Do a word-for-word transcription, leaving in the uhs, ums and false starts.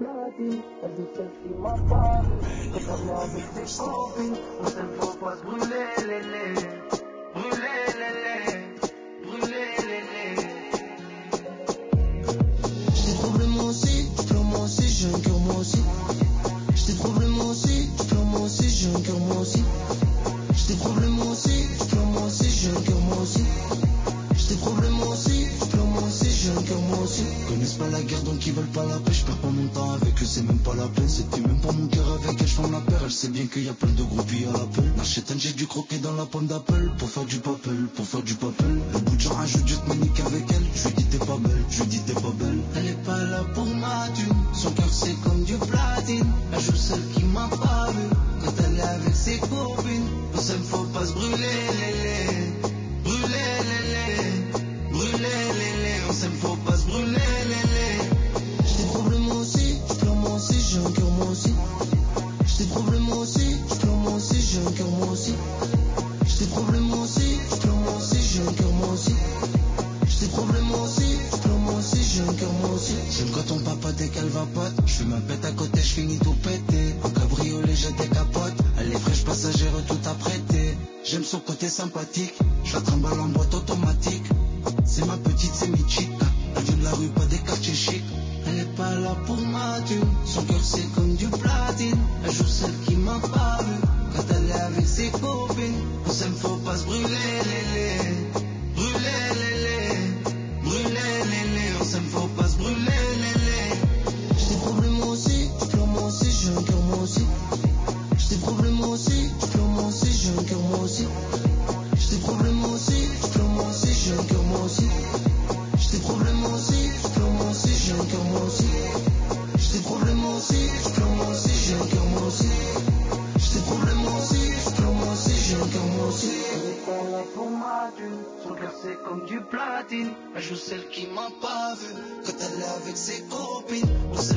platine. Elle dit celle qui m'a pas vu, quand elle vient avec ses copines. On s'aime, faut pas se brûler les laits. Brûler les laits, brûler les laits. J't'ai trouvé moi aussi, comme moi aussi, j'ai un cœur moi aussi. J't'ai trouvé moi aussi, comme moi aussi, j'ai un cœur moi aussi. J't'ai trouvé moi aussi, comme moi aussi, j'ai un cœur moi aussi. J't'ai trouvé moi aussi, comme moi aussi, j'ai un cœur moi aussi. Connaissent pas la guerre donc ils veulent pas la paix. J'perds pas mon temps avec eux, c'est même pas la peine. C'était même pas mon cœur avec elle, j'forme la paire. Elle sait bien qu'il y a plein de groupies à l'appel. N'achète j'ai dû croquer dans la pomme d'Apple. Pour faire du papel, pour faire du papel. Le bout de genre un jeu de jet manique avec elle. J'lui dis t'es pas belle, j'lui dis t'es pas belle. Elle est pas là pour ma thune. Son cœur c'est comme du platine. Elle joue celle qui m'a pas vu. Quand elle est avec ses copines. On s'aime, faut pas se brûler les laits. Brûler les laits. Brûler les laits. On s'aime, faut pas se brûler les laits. J't'ai trouvé moi aussi, comme moi aussi, j'ai un cœur moi aussi. J't'ai trouvé moi aussi, comme moi aussi, j'ai un cœur moi aussi. J't'ai trouvé moi aussi, comme moi aussi, j'ai un cœur moi aussi. J't'ai trouvé moi aussi, comme moi aussi, j'ai un cœur moi aussi. J'aime quand ton papa dès qu'elle va pote. J'fuis ma bête à côté, j'finis tout pété. En cabriolet j'ai des capotes. Elle est fraîche passagère tout apprêté. J'aime son côté sympathique. J'la trimballe en boîte automatique. C'est ma petite, c'est mythique. Elle vient de la rue, pas des quartiers chics. Elle est pas là pour ma thune. Son cœur c'est comme du platine. Elle joue celle qui m'a pas vu. Quand elle est avec ses copines. On s'aime, faut pas se brûler les laits. Brûler les laits. Brûler les laits. On s'aime, faut pas se brûler les laits. J't'ai trouvé moi aussi, comme moi aussi, j'ai un cœur moi aussi. J't'ai trouvé moi aussi, comme moi aussi, j'ai un cœur moi aussi. J't'ai trouvé moi aussi, comme moi aussi, j'ai un cœur moi aussi. J't'ai trouvé moi aussi, comme moi aussi, j'ai un cœur moi aussi. J't'ai trouvé moi aussi, comme moi aussi, j'ai un cœur moi aussi. J't'ai trouvé moi aussi, comme moi aussi, j'ai un cœur moi aussi. Elle est pas là pour ma thune, son cœur c'est comme du platine. Elle joue celle qui m'a pas vu. Quand elle est avec ses copines, on s'aime.